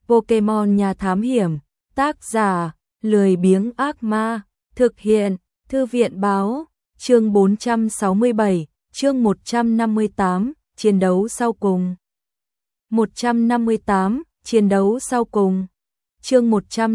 Pokemon nhà thám hiểm, tác giả, lười biếng ác ma, thực hiện, thư viện báo, chương 467, chương 158, chiến đấu sau cùng. 158, chiến đấu sau cùng. Chương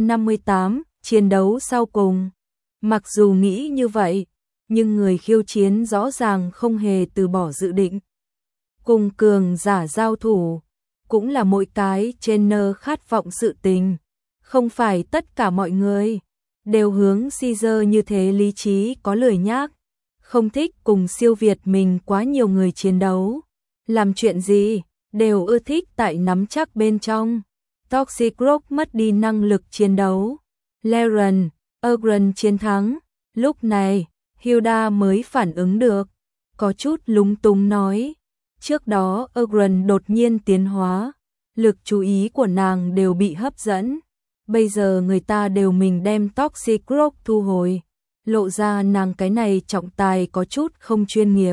158, chiến đấu sau cùng. Mặc dù nghĩ như vậy, nhưng người khiêu chiến rõ ràng không hề từ bỏ dự định. Cùng cường giả giao thủ, cũng là mỗi cái trainer khát vọng sự tình. Không phải tất cả mọi người đều hướng Caesar như thế, lý trí có lười nhác, không thích cùng siêu việt mình quá nhiều người chiến đấu. Làm chuyện gì, đều ưa thích tại nắm chắc bên trong. Toxic Rock mất đi năng lực chiến đấu. Laren, Ogren chiến thắng. Lúc này, Hilda mới phản ứng được, có chút lúng túng nói. Trước đó Ogren đột nhiên tiến hóa, lực chú ý của nàng đều bị hấp dẫn. Bây giờ người ta đều mình đem Toxic Rock thu hồi, lộ ra nàng cái này trọng tài có chút không chuyên nghiệp.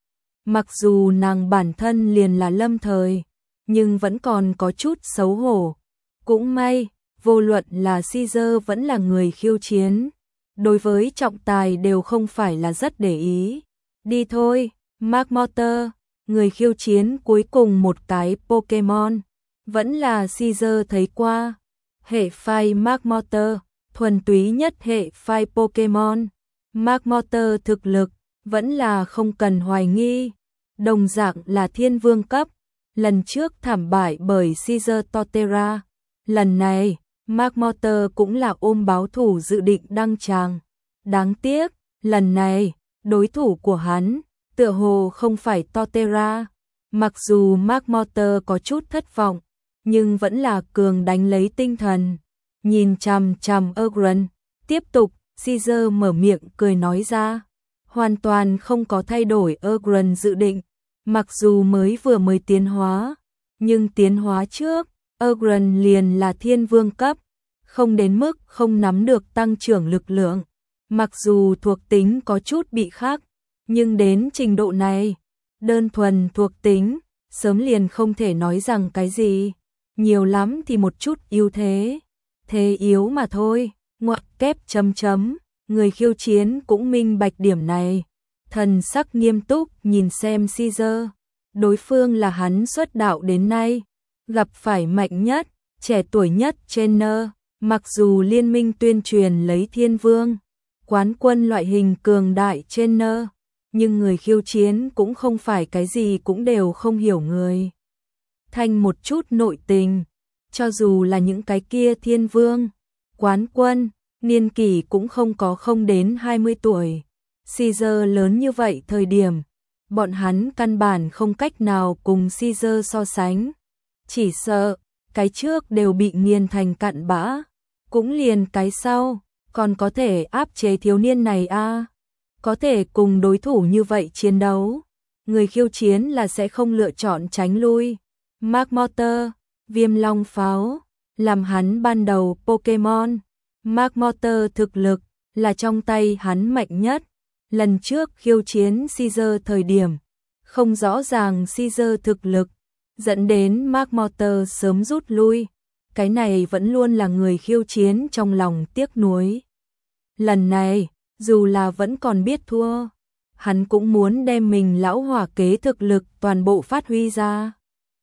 Mặc dù nàng bản thân liền là lâm thời, nhưng vẫn còn có chút xấu hổ. Cũng may, vô luận là Caesar vẫn là người khiêu chiến, đối với trọng tài đều không phải là rất để ý. Đi thôi, Magmortar, người khiêu chiến cuối cùng một cái Pokemon, vẫn là Caesar thấy qua. Hệ phai Magmortar, thuần túy nhất hệ phai Pokemon. Magmortar thực lực, vẫn là không cần hoài nghi. Đồng dạng là thiên vương cấp, lần trước thảm bại bởi Caesar Torterra. Lần này, Magmortar cũng là ôm báo thủ dự định đăng tràng. Đáng tiếc, lần này, đối thủ của hắn, tựa hồ không phải Torterra. Mặc dù Magmortar có chút thất vọng, nhưng vẫn là cường đánh lấy tinh thần. Nhìn chằm chằm Ogren, tiếp tục, Caesar mở miệng cười nói ra. Hoàn toàn không có thay đổi Ogren dự định. Mặc dù mới tiến hóa, nhưng tiến hóa trước, Ogren liền là thiên vương cấp, không đến mức không nắm được tăng trưởng lực lượng. Mặc dù thuộc tính có chút bị khác, nhưng đến trình độ này, đơn thuần thuộc tính, sớm liền không thể nói rằng cái gì. Nhiều lắm thì một chút ưu thế, thế yếu mà thôi. Ngoặc kép chấm chấm, người khiêu chiến cũng minh bạch điểm này. Thần sắc nghiêm túc nhìn xem Caesar, đối phương là hắn xuất đạo đến nay gặp phải mạnh nhất, trẻ tuổi nhất trainer. Mặc dù liên minh tuyên truyền lấy thiên vương, quán quân loại hình cường đại trainer, nhưng người khiêu chiến cũng không phải cái gì cũng đều không hiểu người. Thành một chút nội tình, cho dù là những cái kia thiên vương, quán quân, niên kỷ cũng không đến 20 tuổi. Caesar lớn như vậy thời điểm, bọn hắn căn bản không cách nào cùng Caesar so sánh. Chỉ sợ, cái trước đều bị nghiền thành cặn bã, cũng liền cái sau, còn có thể áp chế thiếu niên này a, có thể cùng đối thủ như vậy chiến đấu. Người khiêu chiến là sẽ không lựa chọn tránh lui. Magmortar, viêm long pháo, làm hắn ban đầu Pokemon. Magmortar thực lực, là trong tay hắn mạnh nhất. Lần trước khiêu chiến Caesar thời điểm, không rõ ràng Caesar thực lực, dẫn đến Magmortar sớm rút lui. Cái này vẫn luôn là người khiêu chiến trong lòng tiếc nuối. Lần này, dù là vẫn còn biết thua, hắn cũng muốn đem mình lão hỏa kế thực lực toàn bộ phát huy ra.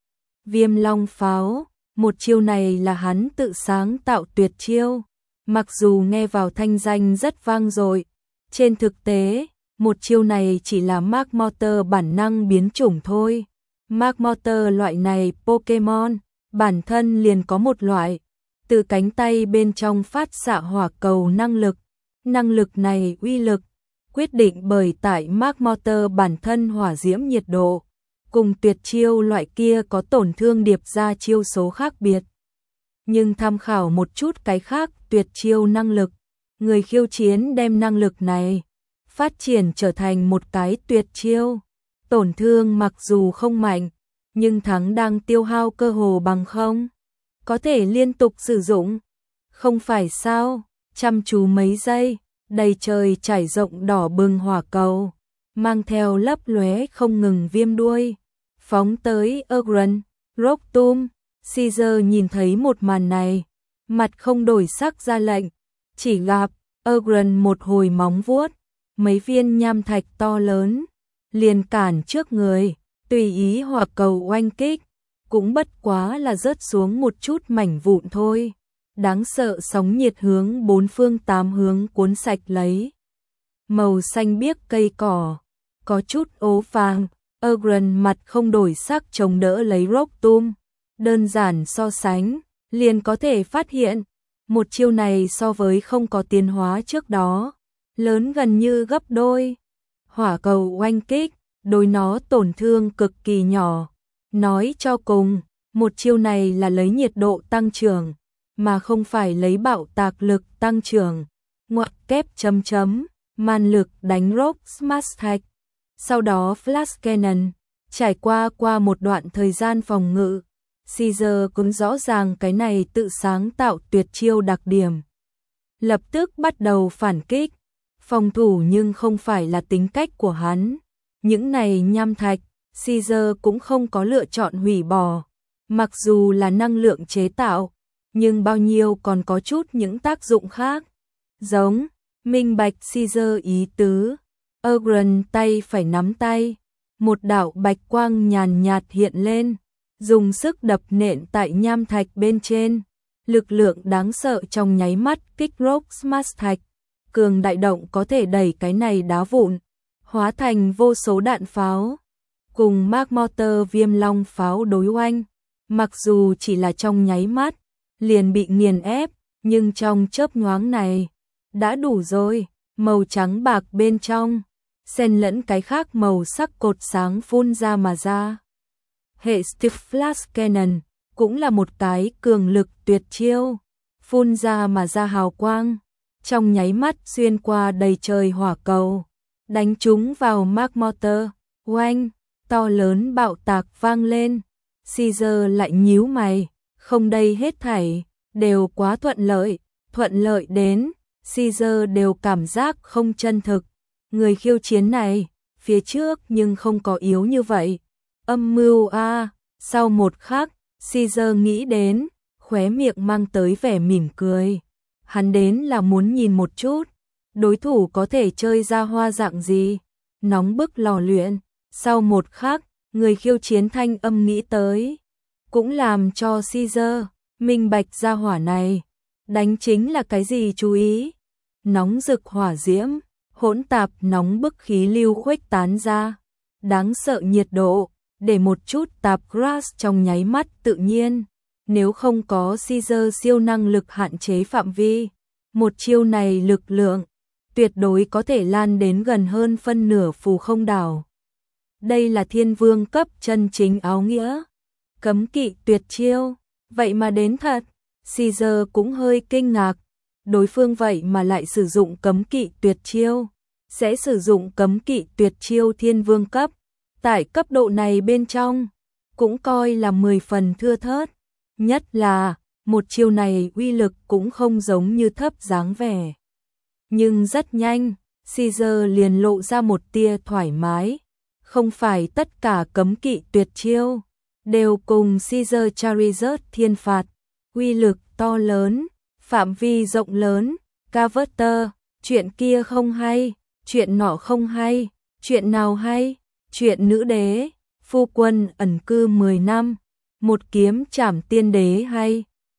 Viêm long pháo, một chiêu này là hắn tự sáng tạo tuyệt chiêu. Mặc dù nghe vào thanh danh rất vang dội, trên thực tế, một chiêu này chỉ là Magmortar bản năng biến chủng thôi. Magmortar loại này Pokemon, bản thân liền có một loại, từ cánh tay bên trong phát xạ hỏa cầu năng lực. Năng lực này uy lực, quyết định bởi tại Magmortar bản thân hỏa diễm nhiệt độ, cùng tuyệt chiêu loại kia có tổn thương điệp ra chiêu số khác biệt. Nhưng tham khảo một chút cái khác tuyệt chiêu năng lực, người khiêu chiến đem năng lực này phát triển trở thành một cái tuyệt chiêu. Tổn thương mặc dù không mạnh, nhưng thắng đang tiêu hao cơ hồ bằng không. Có thể liên tục sử dụng. Không phải sao, chăm chú mấy giây, đầy trời trải rộng đỏ bừng hỏa cầu, mang theo lấp lóe không ngừng viêm đuôi, phóng tới Ogren, Rocktomb. Caesar nhìn thấy một màn này, mặt không đổi sắc ra lệnh, chỉ gặp Euron một hồi móng vuốt, mấy viên nham thạch to lớn, liền cản trước người, tùy ý hỏa cầu oanh kích, cũng bất quá là rớt xuống một chút mảnh vụn thôi. Đáng sợ sóng nhiệt hướng bốn phương tám hướng cuốn sạch lấy. Màu xanh biếc cây cỏ, có chút ố vàng, Euron mặt không đổi sắc chống đỡ lấy Rocktum. Đơn giản so sánh, liền có thể phát hiện, một chiêu này so với không có tiến hóa trước đó, lớn gần như gấp đôi. Hỏa cầu oanh kích, đối nó tổn thương cực kỳ nhỏ. Nói cho cùng, một chiêu này là lấy nhiệt độ tăng trưởng, mà không phải lấy bạo tạc lực tăng trưởng. Ngoặc kép chấm chấm, man lực đánh Rock Smash Thạch. Sau đó Flash Cannon, trải qua một đoạn thời gian phòng ngự, Caesar cũng rõ ràng cái này tự sáng tạo tuyệt chiêu đặc điểm. Lập tức bắt đầu phản kích, phòng thủ nhưng không phải là tính cách của hắn. Những này nham thạch, Caesar cũng không có lựa chọn hủy bỏ. Mặc dù là năng lượng chế tạo, nhưng bao nhiêu còn có chút những tác dụng khác. Giống, minh bạch Caesar ý tứ. Euron tay phải nắm tay, một đạo bạch quang nhàn nhạt hiện lên, dùng sức đập nện tại nham thạch bên trên. Lực lượng đáng sợ trong nháy mắt kích Rock Smash Thạch. Cường đại động có thể đẩy cái này đá vụn, hóa thành vô số đạn pháo. Cùng Mark Mortar viêm long pháo đối oanh, mặc dù chỉ là trong nháy mắt, liền bị nghiền ép, nhưng trong chớp nhoáng này, đã đủ rồi. Màu trắng bạc bên trong, xen lẫn cái khác màu sắc cột sáng phun ra mà ra. Hệ Steel Flash Cannon cũng là một cái cường lực tuyệt chiêu, phun ra mà ra hào quang, trong nháy mắt xuyên qua đầy trời hỏa cầu, đánh trúng vào Mark Mortar, oanh, to lớn bạo tạc vang lên. Caesar lại nhíu mày, không, đây hết thảy đều quá thuận lợi đến Caesar đều cảm giác không chân thực. Người khiêu chiến này, phía trước nhưng không có yếu như vậy. Âm mưu a. Sau một khắc, Caesar nghĩ đến, khóe miệng mang tới vẻ mỉm cười. Hắn đến là muốn nhìn một chút, đối thủ có thể chơi ra hoa dạng gì. Nóng bức lò luyện. Sau một khắc, người khiêu chiến thanh âm nghĩ tới, cũng làm cho Caesar minh bạch ra hỏa này đánh chính là cái gì. Chú ý, nóng rực hỏa diễm, hỗn tạp nóng bức khí lưu khuếch tán ra, đáng sợ nhiệt độ, để một chút tạp grass trong nháy mắt tự nhiên. Nếu không có Caesar siêu năng lực hạn chế phạm vi, một chiêu này lực lượng tuyệt đối có thể lan đến gần hơn phân nửa phù không đảo. Đây là thiên vương cấp chân chính áo nghĩa. Cấm kỵ tuyệt chiêu, vậy mà đến thật. Caesar cũng hơi kinh ngạc, đối phương vậy mà lại sử dụng cấm kỵ tuyệt chiêu. Sẽ sử dụng cấm kỵ tuyệt chiêu thiên vương cấp, tại cấp độ này bên trong, cũng coi là 10 phần thưa thớt. Nhất là, một chiêu này uy lực cũng không giống như thấp dáng vẻ. Nhưng rất nhanh, Caesar liền lộ ra một tia thoải mái. Không phải tất cả cấm kỵ tuyệt chiêu đều cùng Caesar Charizard thiên phạt, uy lực to lớn, phạm vi rộng lớn. Carver, chuyện kia không hay, chuyện nọ không hay, chuyện nào hay? Chuyện nữ đế, phu quân ẩn cư 10 năm, một kiếm trảm tiên đế hay?